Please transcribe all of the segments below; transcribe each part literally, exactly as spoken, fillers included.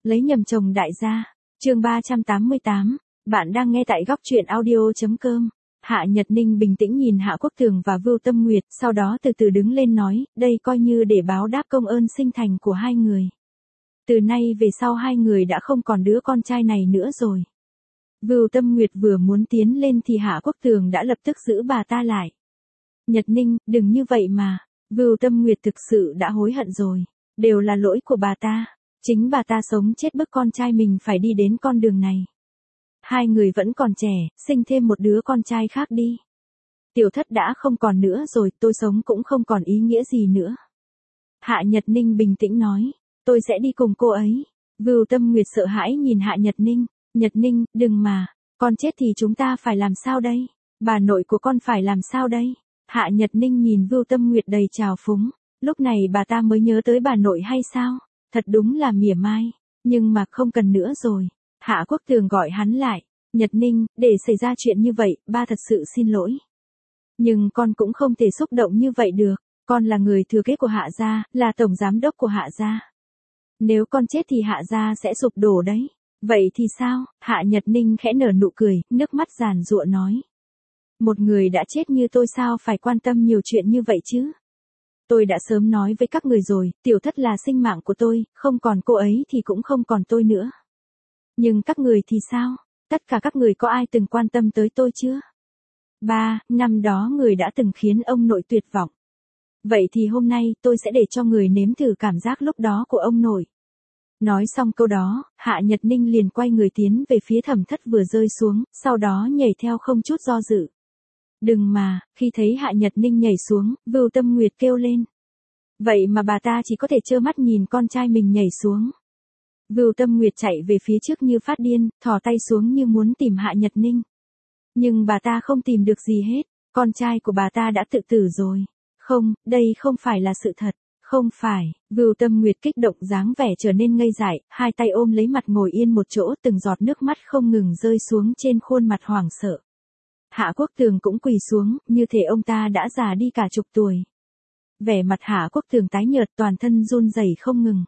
Lấy nhầm chồng đại gia. Chương ba trăm tám mươi tám. Bạn đang nghe tại góc truyện audio chấm com. Hạ Nhật Ninh bình tĩnh nhìn Hạ Quốc Tường và Vưu Tâm Nguyệt, sau đó từ từ đứng lên nói, đây coi như để báo đáp công ơn sinh thành của hai người. Từ nay về sau hai người đã không còn đứa con trai này nữa rồi. Vưu Tâm Nguyệt vừa muốn tiến lên thì Hạ Quốc Tường đã lập tức giữ bà ta lại. Nhật Ninh, đừng như vậy mà. Vưu Tâm Nguyệt thực sự đã hối hận rồi. Đều là lỗi của bà ta. Chính bà ta sống chết bức con trai mình phải đi đến con đường này. Hai người vẫn còn trẻ, sinh thêm một đứa con trai khác đi. Tiểu thất đã không còn nữa rồi, tôi sống cũng không còn ý nghĩa gì nữa. Hạ Nhật Ninh bình tĩnh nói, tôi sẽ đi cùng cô ấy. Vưu Tâm Nguyệt sợ hãi nhìn Hạ Nhật Ninh, Nhật Ninh, đừng mà, con chết thì chúng ta phải làm sao đây? Bà nội của con phải làm sao đây? Hạ Nhật Ninh nhìn Vưu Tâm Nguyệt đầy trào phúng, lúc này bà ta mới nhớ tới bà nội hay sao? Thật đúng là mỉa mai, nhưng mà không cần nữa rồi. Hạ Quốc Tường gọi hắn lại, Nhật Ninh, để xảy ra chuyện như vậy, ba thật sự xin lỗi. Nhưng con cũng không thể xúc động như vậy được, con là người thừa kế của Hạ gia, là tổng giám đốc của Hạ gia. Nếu con chết thì Hạ gia sẽ sụp đổ đấy. Vậy thì sao? Hạ Nhật Ninh khẽ nở nụ cười, nước mắt giàn giụa nói. Một người đã chết như tôi sao phải quan tâm nhiều chuyện như vậy chứ? Tôi đã sớm nói với các người rồi, tiểu thất là sinh mạng của tôi, không còn cô ấy thì cũng không còn tôi nữa. Nhưng các người thì sao? Tất cả các người có ai từng quan tâm tới tôi chưa? Ba, năm đó người đã từng khiến ông nội tuyệt vọng. Vậy thì hôm nay tôi sẽ để cho người nếm thử cảm giác lúc đó của ông nội. Nói xong câu đó, Hạ Nhật Ninh liền quay người tiến về phía Thẩm Thất vừa rơi xuống, sau đó nhảy theo không chút do dự. Đừng mà, khi thấy Hạ Nhật Ninh nhảy xuống, Vưu Tâm Nguyệt kêu lên. Vậy mà bà ta chỉ có thể trơ mắt nhìn con trai mình nhảy xuống. Vưu Tâm Nguyệt chạy về phía trước như phát điên, thò tay xuống như muốn tìm Hạ Nhật Ninh. Nhưng bà ta không tìm được gì hết, con trai của bà ta đã tự tử rồi. Không, đây không phải là sự thật. Không phải, Vưu Tâm Nguyệt kích động dáng vẻ trở nên ngây dại, hai tay ôm lấy mặt ngồi yên một chỗ, từng giọt nước mắt không ngừng rơi xuống trên khuôn mặt hoảng sợ. Hạ Quốc Tường cũng quỳ xuống, như thể ông ta đã già đi cả chục tuổi. Vẻ mặt Hạ Quốc Tường tái nhợt, toàn thân run rẩy không ngừng.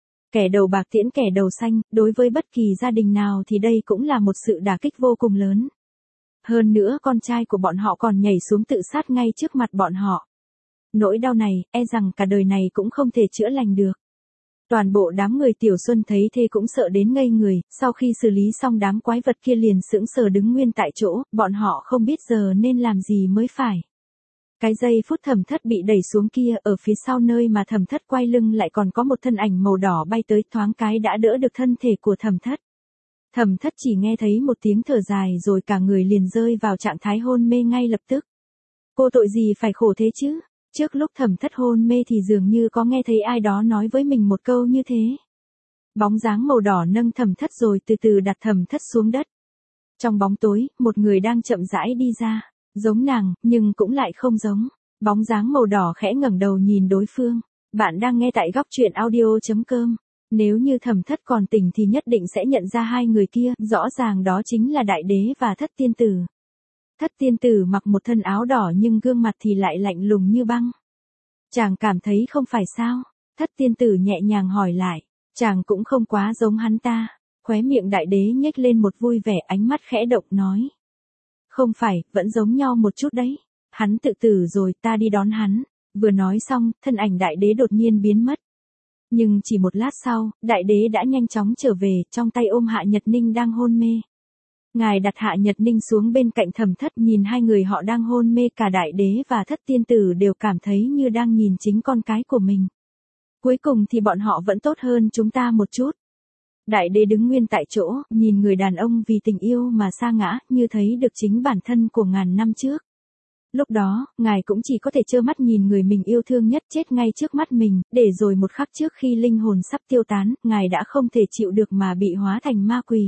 Kẻ đầu bạc tiễn kẻ đầu xanh, đối với bất kỳ gia đình nào thì đây cũng là một sự đả kích vô cùng lớn. Hơn nữa con trai của bọn họ còn nhảy xuống tự sát ngay trước mặt bọn họ. Nỗi đau này, e rằng cả đời này cũng không thể chữa lành được. Toàn bộ đám người Tiểu Xuân thấy thế cũng sợ đến ngây người, sau khi xử lý xong đám quái vật kia liền sững sờ đứng nguyên tại chỗ, bọn họ không biết giờ nên làm gì mới phải. Cái giây phút Thẩm Thất bị đẩy xuống kia, ở phía sau nơi mà Thẩm Thất quay lưng lại còn có một thân ảnh màu đỏ bay tới, thoáng cái đã đỡ được thân thể của Thẩm Thất. Thẩm Thất chỉ nghe thấy một tiếng thở dài rồi cả người liền rơi vào trạng thái hôn mê ngay lập tức. Cô tội gì phải khổ thế chứ? Trước lúc Thẩm Thất hôn mê thì dường như có nghe thấy ai đó nói với mình một câu như thế. Bóng dáng màu đỏ nâng Thẩm Thất rồi từ từ đặt Thẩm Thất xuống đất. Trong bóng tối, một người đang chậm rãi đi ra, giống nàng, nhưng cũng lại không giống. Bóng dáng màu đỏ khẽ ngẩng đầu nhìn đối phương. Bạn đang nghe tại góc truyện audio chấm com. Nếu như Thẩm Thất còn tỉnh thì nhất định sẽ nhận ra hai người kia, rõ ràng đó chính là Đại Đế và Thất Tiên Tử. Thất Tiên Tử mặc một thân áo đỏ nhưng gương mặt thì lại lạnh lùng như băng. Chàng cảm thấy không phải sao? Thất Tiên Tử nhẹ nhàng hỏi lại. Chàng cũng không quá giống hắn ta. Khóe miệng Đại Đế nhếch lên một vui vẻ, ánh mắt khẽ động nói. Không phải, vẫn giống nhau một chút đấy. Hắn tự tử rồi, ta đi đón hắn. Vừa nói xong, thân ảnh Đại Đế đột nhiên biến mất. Nhưng chỉ một lát sau, Đại Đế đã nhanh chóng trở về, trong tay ôm Hạ Nhật Ninh đang hôn mê. Ngài đặt Hạ Nhật Ninh xuống bên cạnh Thẩm Thất, nhìn hai người họ đang hôn mê, cả Đại Đế và Thất Tiên Tử đều cảm thấy như đang nhìn chính con cái của mình. Cuối cùng thì bọn họ vẫn tốt hơn chúng ta một chút. Đại Đế đứng nguyên tại chỗ, nhìn người đàn ông vì tình yêu mà sa ngã, như thấy được chính bản thân của ngàn năm trước. Lúc đó, ngài cũng chỉ có thể trơ mắt nhìn người mình yêu thương nhất chết ngay trước mắt mình, để rồi một khắc trước khi linh hồn sắp tiêu tán, ngài đã không thể chịu được mà bị hóa thành ma quỷ.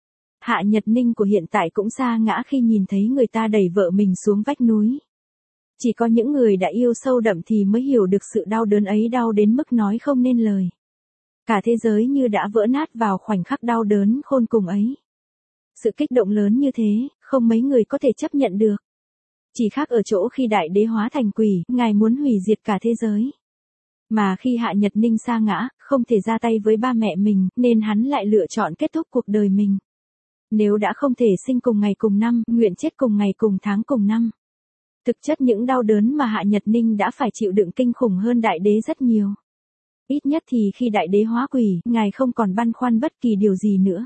Hạ Nhật Ninh của hiện tại cũng sa ngã khi nhìn thấy người ta đẩy vợ mình xuống vách núi. Chỉ có những người đã yêu sâu đậm thì mới hiểu được sự đau đớn ấy, đau đến mức nói không nên lời. Cả thế giới như đã vỡ nát vào khoảnh khắc đau đớn khôn cùng ấy. Sự kích động lớn như thế, không mấy người có thể chấp nhận được. Chỉ khác ở chỗ khi Đại Đế hóa thành quỷ, ngài muốn hủy diệt cả thế giới. Mà khi Hạ Nhật Ninh sa ngã, không thể ra tay với ba mẹ mình, nên hắn lại lựa chọn kết thúc cuộc đời mình. Nếu đã không thể sinh cùng ngày cùng năm, nguyện chết cùng ngày cùng tháng cùng năm. Thực chất những đau đớn mà Hạ Nhật Ninh đã phải chịu đựng kinh khủng hơn đại đế rất nhiều. Ít nhất thì khi đại đế hóa quỷ, ngài không còn băn khoăn bất kỳ điều gì nữa.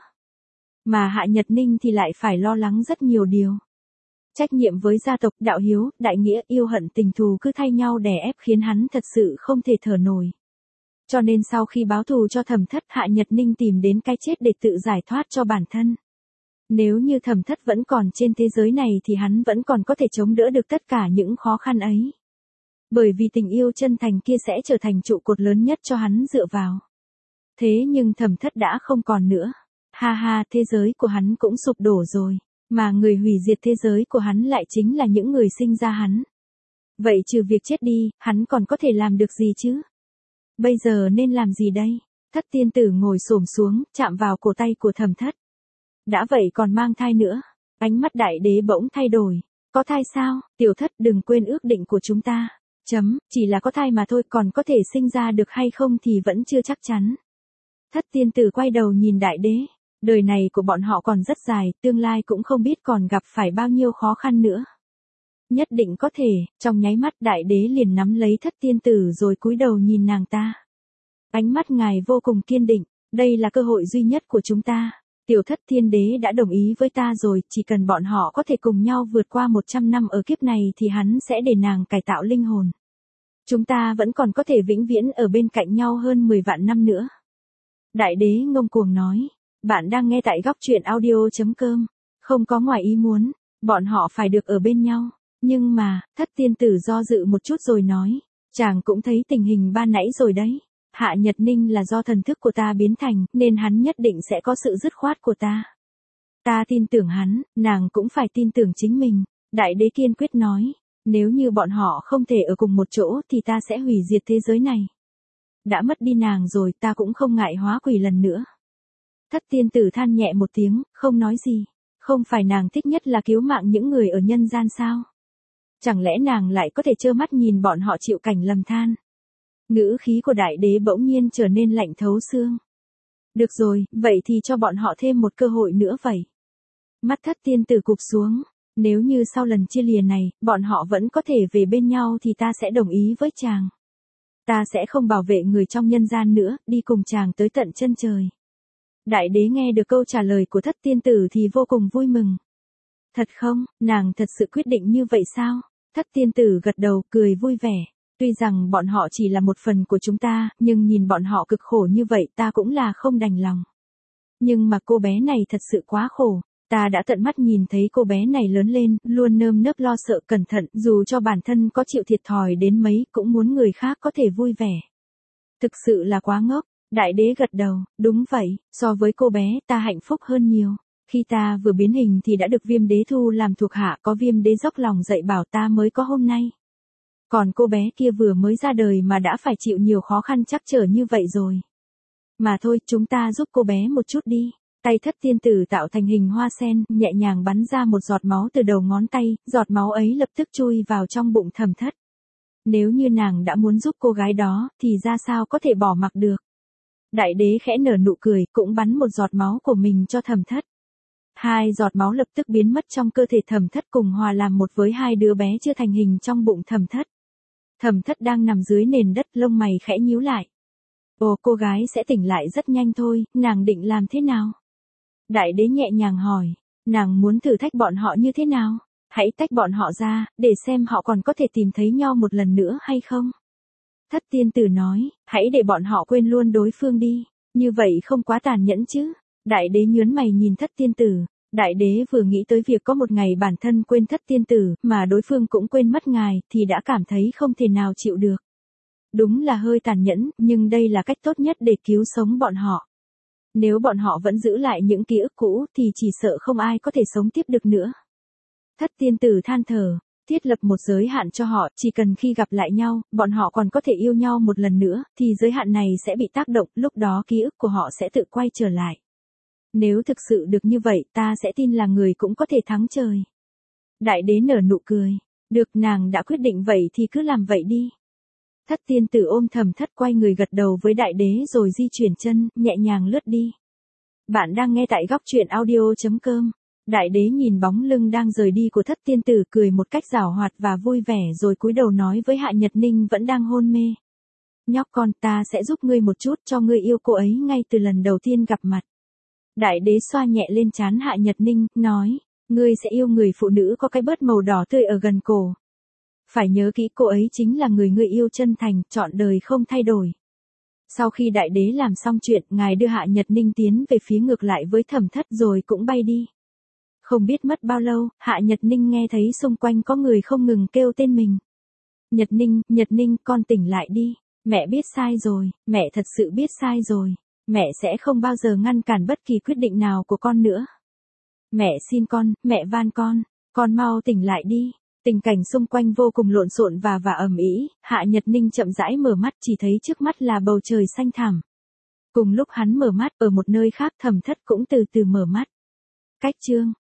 Mà Hạ Nhật Ninh thì lại phải lo lắng rất nhiều điều. Trách nhiệm với gia tộc, đạo hiếu, đại nghĩa, yêu hận, tình thù cứ thay nhau đè ép khiến hắn thật sự không thể thở nổi. Cho nên sau khi báo thù cho Thẩm Thất, Hạ Nhật Ninh tìm đến cái chết để tự giải thoát cho bản thân. Nếu như Thẩm Thất vẫn còn trên thế giới này thì hắn vẫn còn có thể chống đỡ được tất cả những khó khăn ấy. Bởi vì tình yêu chân thành kia sẽ trở thành trụ cột lớn nhất cho hắn dựa vào. Thế nhưng Thẩm Thất đã không còn nữa. Ha ha, thế giới của hắn cũng sụp đổ rồi. Mà người hủy diệt thế giới của hắn lại chính là những người sinh ra hắn. Vậy trừ việc chết đi, hắn còn có thể làm được gì chứ? Bây giờ nên làm gì đây? Thất tiên tử ngồi xổm xuống, chạm vào cổ tay của Thẩm Thất. Đã vậy còn mang thai nữa. Ánh mắt đại đế bỗng thay đổi. Có thai sao? Tiểu Thất đừng quên ước định của chúng ta. Chấm, chỉ là có thai mà thôi, còn có thể sinh ra được hay không thì vẫn chưa chắc chắn. Thất tiên tử quay đầu nhìn đại đế. Đời này của bọn họ còn rất dài, tương lai cũng không biết còn gặp phải bao nhiêu khó khăn nữa. Nhất định có thể, trong nháy mắt đại đế liền nắm lấy thất tiên tử rồi cúi đầu nhìn nàng ta. Ánh mắt ngài vô cùng kiên định, đây là cơ hội duy nhất của chúng ta. Tiểu Thất thiên đế đã đồng ý với ta rồi, chỉ cần bọn họ có thể cùng nhau vượt qua một trăm năm ở kiếp này thì hắn sẽ để nàng cải tạo linh hồn. Chúng ta vẫn còn có thể vĩnh viễn ở bên cạnh nhau hơn mười vạn năm nữa. Đại đế ngông cuồng nói. Bạn đang nghe tại góc truyện audio chấm com. Không có ngoài ý muốn, bọn họ phải được ở bên nhau. Nhưng mà, thất tiên tử do dự một chút rồi nói. Chàng cũng thấy tình hình ban nãy rồi đấy. Hạ Nhật Ninh là do thần thức của ta biến thành, nên hắn nhất định sẽ có sự dứt khoát của ta. Ta tin tưởng hắn, nàng cũng phải tin tưởng chính mình. Đại đế kiên quyết nói. Nếu như bọn họ không thể ở cùng một chỗ thì ta sẽ hủy diệt thế giới này. Đã mất đi nàng rồi, ta cũng không ngại hóa quỷ lần nữa. Thất tiên tử than nhẹ một tiếng, không nói gì. Không phải nàng thích nhất là cứu mạng những người ở nhân gian sao? Chẳng lẽ nàng lại có thể trơ mắt nhìn bọn họ chịu cảnh lầm than? Ngữ khí của đại đế bỗng nhiên trở nên lạnh thấu xương. Được rồi, vậy thì cho bọn họ thêm một cơ hội nữa vậy. Mắt thất tiên tử cụp xuống. Nếu như sau lần chia lìa này, bọn họ vẫn có thể về bên nhau thì ta sẽ đồng ý với chàng. Ta sẽ không bảo vệ người trong nhân gian nữa, đi cùng chàng tới tận chân trời. Đại đế nghe được câu trả lời của thất tiên tử thì vô cùng vui mừng. Thật không, nàng thật sự quyết định như vậy sao? Thất tiên tử gật đầu, cười vui vẻ. Tuy rằng bọn họ chỉ là một phần của chúng ta, nhưng nhìn bọn họ cực khổ như vậy ta cũng là không đành lòng. Nhưng mà cô bé này thật sự quá khổ. Ta đã tận mắt nhìn thấy cô bé này lớn lên, luôn nơm nớp lo sợ cẩn thận, dù cho bản thân có chịu thiệt thòi đến mấy, cũng muốn người khác có thể vui vẻ. Thực sự là quá ngốc. Đại đế gật đầu, đúng vậy, so với cô bé, ta hạnh phúc hơn nhiều. Khi ta vừa biến hình thì đã được Viêm đế thu làm thuộc hạ, có Viêm đế dốc lòng dạy bảo ta mới có hôm nay. Còn cô bé kia vừa mới ra đời mà đã phải chịu nhiều khó khăn trắc trở như vậy rồi. Mà thôi, chúng ta giúp cô bé một chút đi. Tay thất tiên tử tạo thành hình hoa sen, nhẹ nhàng bắn ra một giọt máu từ đầu ngón tay, giọt máu ấy lập tức chui vào trong bụng Thẩm Thất. Nếu như nàng đã muốn giúp cô gái đó, thì ra sao có thể bỏ mặc được. Đại đế khẽ nở nụ cười, cũng bắn một giọt máu của mình cho Thẩm Thất. Hai giọt máu lập tức biến mất trong cơ thể Thẩm Thất cùng hòa làm một với hai đứa bé chưa thành hình trong bụng Thẩm Thất. Thẩm Thất đang nằm dưới nền đất, lông mày khẽ nhíu lại. Ồ, cô gái sẽ tỉnh lại rất nhanh thôi, nàng định làm thế nào? Đại đế nhẹ nhàng hỏi, nàng muốn thử thách bọn họ như thế nào? Hãy tách bọn họ ra, để xem họ còn có thể tìm thấy nhau một lần nữa hay không? Thất tiên tử nói, hãy để bọn họ quên luôn đối phương đi, như vậy không quá tàn nhẫn chứ? Đại đế nhướng mày nhìn thất tiên tử. Đại đế vừa nghĩ tới việc có một ngày bản thân quên thất tiên tử, mà đối phương cũng quên mất ngài, thì đã cảm thấy không thể nào chịu được. Đúng là hơi tàn nhẫn, nhưng đây là cách tốt nhất để cứu sống bọn họ. Nếu bọn họ vẫn giữ lại những ký ức cũ, thì chỉ sợ không ai có thể sống tiếp được nữa. Thất tiên tử than thở, thiết lập một giới hạn cho họ, chỉ cần khi gặp lại nhau, bọn họ còn có thể yêu nhau một lần nữa, thì giới hạn này sẽ bị tác động, lúc đó ký ức của họ sẽ tự quay trở lại. Nếu thực sự được như vậy, ta sẽ tin là người cũng có thể thắng trời. Đại đế nở nụ cười. Được, nàng đã quyết định vậy thì cứ làm vậy đi. Thất tiên tử ôm Thẩm Thất quay người gật đầu với đại đế rồi di chuyển chân, nhẹ nhàng lướt đi. Bạn đang nghe tại góc truyện audio.com. Đại đế nhìn bóng lưng đang rời đi của thất tiên tử cười một cách giảo hoạt và vui vẻ rồi cúi đầu nói với Hạ Nhật Ninh vẫn đang hôn mê. Nhóc con, ta sẽ giúp ngươi một chút cho ngươi yêu cô ấy ngay từ lần đầu tiên gặp mặt. Đại đế xoa nhẹ lên trán Hạ Nhật Ninh, nói, ngươi sẽ yêu người phụ nữ có cái bớt màu đỏ tươi ở gần cổ. Phải nhớ kỹ cô ấy chính là người ngươi yêu chân thành, trọn đời không thay đổi. Sau khi đại đế làm xong chuyện, ngài đưa Hạ Nhật Ninh tiến về phía ngược lại với Thẩm Thất rồi cũng bay đi. Không biết mất bao lâu, Hạ Nhật Ninh nghe thấy xung quanh có người không ngừng kêu tên mình. Nhật Ninh, Nhật Ninh, con tỉnh lại đi. Mẹ biết sai rồi, mẹ thật sự biết sai rồi. Mẹ sẽ không bao giờ ngăn cản bất kỳ quyết định nào của con nữa. Mẹ xin con, mẹ van con, con mau tỉnh lại đi. Tình cảnh xung quanh vô cùng lộn xộn và và ầm ĩ, Hạ Nhật Ninh chậm rãi mở mắt chỉ thấy trước mắt là bầu trời xanh thẳm. Cùng lúc hắn mở mắt, ở một nơi khác Thẩm Thất cũng từ từ mở mắt. Cách chương